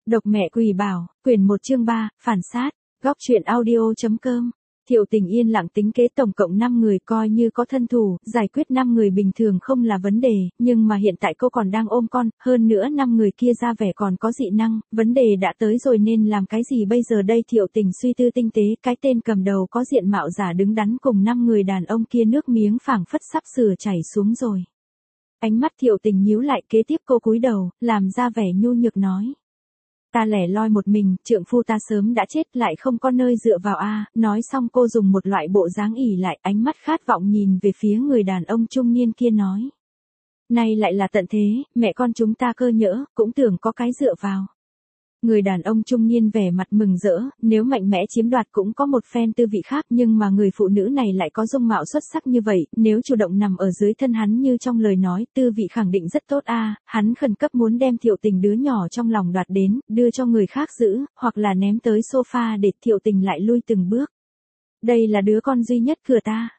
Độc mẹ quỷ bảo, quyển 1 chương 3, phản sát, góc truyện audio.com. Thiệu Tình yên lặng tính kế tổng cộng 5 người coi như có thân thủ, giải quyết 5 người bình thường không là vấn đề, nhưng mà hiện tại cô còn đang ôm con, hơn nữa 5 người kia ra vẻ còn có dị năng, vấn đề đã tới rồi nên làm cái gì bây giờ đây? Thiệu Tình suy tư tinh tế, cái tên cầm đầu có diện mạo giả đứng đắn cùng 5 người đàn ông kia nước miếng phảng phất sắp sửa chảy xuống rồi. Ánh mắt Thiệu Tình nhíu lại, kế tiếp cô cúi đầu, làm ra vẻ nhu nhược nói. Ta lẻ loi một mình, trượng phu ta sớm đã chết lại không có nơi dựa vào a. Nói xong cô dùng một loại bộ dáng ỉ lại, ánh mắt khát vọng nhìn về phía người đàn ông trung niên kia nói. Nay lại là tận thế, mẹ con chúng ta cơ nhỡ, cũng tưởng có cái dựa vào. Người đàn ông trung niên vẻ mặt mừng rỡ, nếu mạnh mẽ chiếm đoạt cũng có một phen tư vị khác, nhưng mà người phụ nữ này lại có dung mạo xuất sắc như vậy, nếu chủ động nằm ở dưới thân hắn như trong lời nói, tư vị khẳng định rất tốt a. Hắn khẩn cấp muốn đem Thiệu Tình đứa nhỏ trong lòng đoạt đến, đưa cho người khác giữ, hoặc là ném tới sofa để Thiệu Tình lại lui từng bước. Đây là đứa con duy nhất của ta.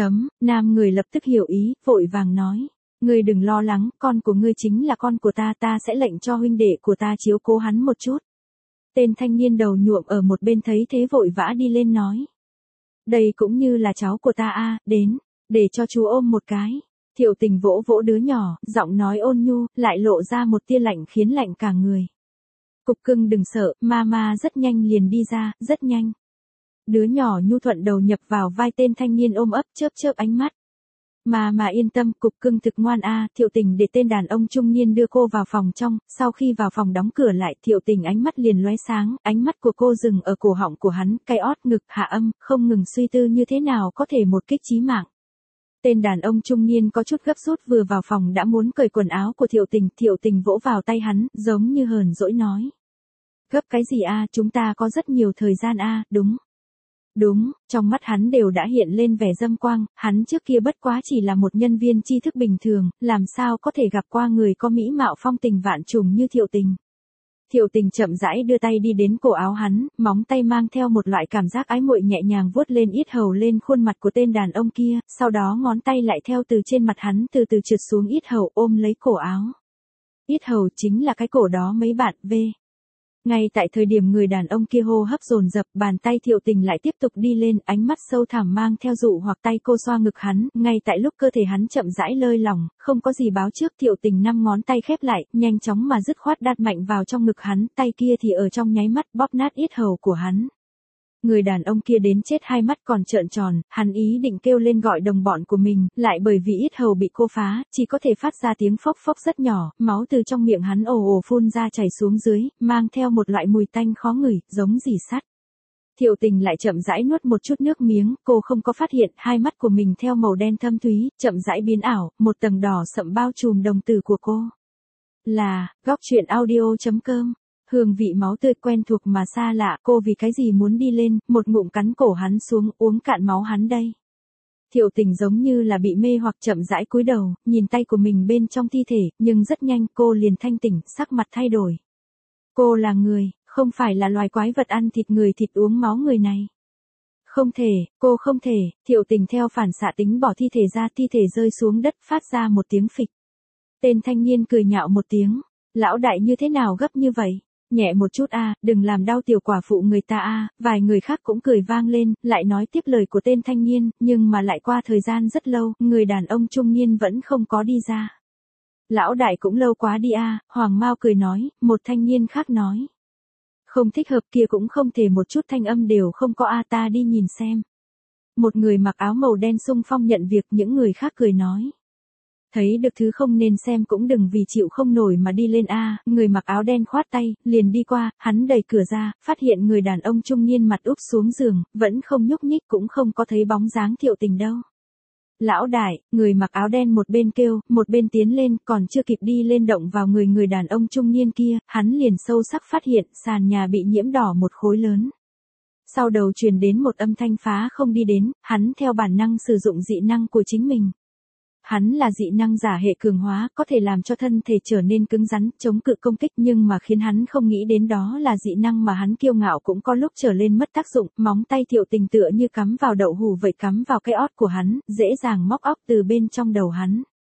Nam người lập tức hiểu ý, vội vàng nói. Ngươi đừng lo lắng, con của ngươi chính là con của ta, ta sẽ lệnh cho huynh đệ của ta chiếu cố hắn một chút. Tên thanh niên đầu nhuộm ở một bên thấy thế vội vã đi lên nói. Đây cũng như là cháu của ta a, đến, để cho chú ôm một cái. Thiệu Tình vỗ vỗ đứa nhỏ, giọng nói ôn nhu, lại lộ ra một tia lạnh khiến lạnh cả người. Cục cưng đừng sợ, mama rất nhanh liền đi ra, rất nhanh. Đứa nhỏ nhu thuận đầu nhập vào vai tên thanh niên ôm ấp chớp chớp ánh mắt. Mà yên tâm, cục cưng thực ngoan a. Thiệu Tình để tên đàn ông trung niên đưa cô vào phòng trong, sau khi vào phòng đóng cửa lại, Thiệu Tình ánh mắt liền lóe sáng, ánh mắt của cô dừng ở cổ họng của hắn, cái ót ngực hạ âm, không ngừng suy tư như thế nào có thể một kích chí mạng. Tên đàn ông trung niên có chút gấp rút vừa vào phòng đã muốn cởi quần áo của Thiệu Tình vỗ vào tay hắn, giống như hờn dỗi nói. Gấp cái gì a, chúng ta có rất nhiều thời gian a, đúng. Đúng, trong mắt hắn đều đã hiện lên vẻ dâm quang, hắn trước kia bất quá chỉ là một nhân viên tri thức bình thường, làm sao có thể gặp qua người có mỹ mạo phong tình vạn trùng như Thiệu Tình. Thiệu Tình chậm rãi đưa tay đi đến cổ áo hắn, móng tay mang theo một loại cảm giác ái muội nhẹ nhàng vuốt lên yết hầu lên khuôn mặt của tên đàn ông kia, sau đó ngón tay lại theo từ trên mặt hắn từ từ trượt xuống yết hầu ôm lấy cổ áo. Yết hầu chính là cái cổ đó mấy bạn về. Ngay tại thời điểm người đàn ông kia hô hấp dồn dập, bàn tay Thiệu Tình lại tiếp tục đi lên, ánh mắt sâu thẳm mang theo dụ hoặc tay cô xoa ngực hắn, ngay tại lúc cơ thể hắn chậm rãi lơi lỏng, không có gì báo trước, Thiệu Tình 5 ngón tay khép lại, nhanh chóng mà dứt khoát đặt mạnh vào trong ngực hắn, tay kia thì ở trong nháy mắt bóp nát yết hầu của hắn. Người đàn ông kia đến chết hai mắt còn trợn tròn, hắn ý định kêu lên gọi đồng bọn của mình, lại bởi vì yết hầu bị cô phá, chỉ có thể phát ra tiếng phốc phốc rất nhỏ, máu từ trong miệng hắn ồ ồ phun ra chảy xuống dưới, mang theo một loại mùi tanh khó ngửi, giống rỉ sắt. Thiệu Tình lại chậm rãi nuốt một chút nước miếng, cô không có phát hiện hai mắt của mình theo màu đen thâm thúy, chậm rãi biến ảo, một tầng đỏ sậm bao trùm đồng tử của cô. Là, góc truyện audio.com. Hương vị máu tươi quen thuộc mà xa lạ, cô vì cái gì muốn đi lên, một ngụm cắn cổ hắn xuống, uống cạn máu hắn đây. Thiệu Tình giống như là bị mê hoặc chậm rãi cúi đầu, nhìn tay của mình bên trong thi thể, nhưng rất nhanh cô liền thanh tỉnh, sắc mặt thay đổi. Cô là người, không phải là loài quái vật ăn thịt người thịt uống máu người này. Không thể, cô không thể. Thiệu Tình theo phản xạ tính bỏ thi thể ra, thi thể rơi xuống đất phát ra một tiếng phịch. Tên thanh niên cười nhạo một tiếng, lão đại như thế nào gấp như vậy? Nhẹ một chút a, đừng làm đau tiểu quả phụ người ta a. Vài người khác cũng cười vang lên, lại nói tiếp lời của tên thanh niên, nhưng mà lại qua thời gian rất lâu, người đàn ông trung niên vẫn không có đi ra. Lão đại cũng lâu quá đi a. Hoàng Mao cười nói, một thanh niên khác nói. Không thích hợp, kia cũng không thể một chút thanh âm đều không có a, ta đi nhìn xem. Một người mặc áo màu đen xung phong nhận việc, những người khác cười nói. Thấy được thứ không nên xem cũng đừng vì chịu không nổi mà đi lên a. Người mặc áo đen khoát tay, liền đi qua, hắn đẩy cửa ra, phát hiện người đàn ông trung niên mặt úp xuống giường, vẫn không nhúc nhích, cũng không có thấy bóng dáng Thiệu Tình đâu. Lão đại, người mặc áo đen một bên kêu, một bên tiến lên, còn chưa kịp đi lên động vào người đàn ông trung niên kia, hắn liền sâu sắc phát hiện sàn nhà bị nhiễm đỏ một khối lớn. Sau đầu truyền đến một âm thanh phá không đi đến, hắn theo bản năng sử dụng dị năng của chính mình. Hắn là dị năng giả hệ cường hóa, có thể làm cho thân thể trở nên cứng rắn, chống cự công kích, nhưng mà khiến hắn không nghĩ đến đó là dị năng mà hắn kiêu ngạo cũng có lúc trở lên mất tác dụng, móng tay Thiệu Tình tựa như cắm vào đậu hũ vậy cắm vào cái ót của hắn, dễ dàng móc óc từ bên trong đầu hắn.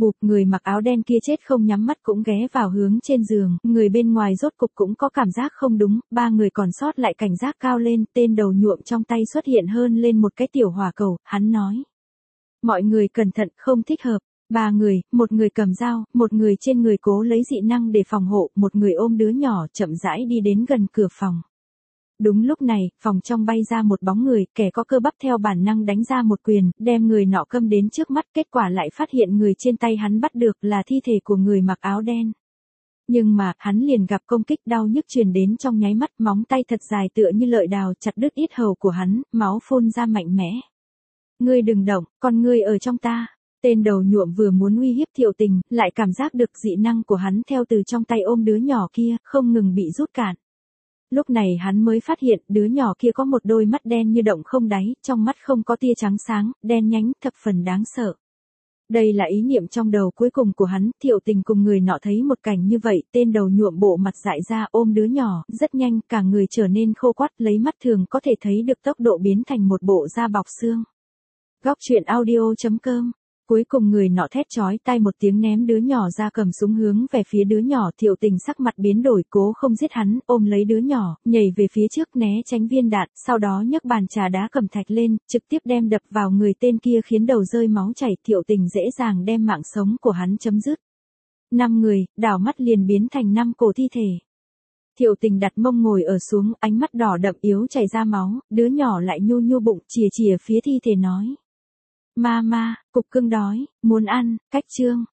Bụp, người mặc áo đen kia chết không nhắm mắt cũng ghé vào hướng trên giường, người bên ngoài rốt cục cũng có cảm giác không đúng, ba người còn sót lại cảnh giác cao lên, tên đầu nhuộm trong tay xuất hiện hơn lên một cái tiểu hỏa cầu, hắn nói. Mọi người cẩn thận, không thích hợp. Ba người, một người cầm dao, một người trên người cố lấy dị năng để phòng hộ, một người ôm đứa nhỏ chậm rãi đi đến gần cửa phòng. Đúng lúc này, phòng trong bay ra một bóng người, kẻ có cơ bắp theo bản năng đánh ra một quyền, đem người nọ câm đến trước mắt, kết quả lại phát hiện người trên tay hắn bắt được là thi thể của người mặc áo đen. Nhưng mà, hắn liền gặp công kích đau nhức truyền đến trong nháy mắt, móng tay thật dài tựa như lợi đào chặt đứt yết hầu của hắn, máu phun ra mạnh mẽ. Ngươi đừng động, con ngươi ở trong ta. Tên đầu nhuộm vừa muốn uy hiếp Thiệu Tình, lại cảm giác được dị năng của hắn theo từ trong tay ôm đứa nhỏ kia, không ngừng bị rút cạn. Lúc này hắn mới phát hiện đứa nhỏ kia có một đôi mắt đen như động không đáy, trong mắt không có tia trắng sáng, đen nhánh, thập phần đáng sợ. Đây là ý niệm trong đầu cuối cùng của hắn, Thiệu Tình cùng người nọ thấy một cảnh như vậy, tên đầu nhuộm bộ mặt dại ra ôm đứa nhỏ, rất nhanh, cả người trở nên khô quắt, lấy mắt thường có thể thấy được tốc độ biến thành một bộ da bọc xương. Góc truyện audio.com. Cuối cùng người nọ thét chói tai một tiếng ném đứa nhỏ ra cầm súng hướng về phía đứa nhỏ. Thiệu Tình sắc mặt biến đổi, cố không giết hắn, ôm lấy đứa nhỏ, nhảy về phía trước né tránh viên đạn, sau đó nhấc bàn trà đá cẩm thạch lên, trực tiếp đem đập vào người tên kia khiến đầu rơi máu chảy. Thiệu Tình dễ dàng đem mạng sống của hắn chấm dứt. 5 người, đảo mắt liền biến thành 5 cổ thi thể. Thiệu Tình đặt mông ngồi ở xuống, ánh mắt đỏ đậm yếu chảy ra máu, đứa nhỏ lại nhu nhu bụng, chìa chìa phía thi thể nói. Mama, cục cưng đói, muốn ăn, cách chương.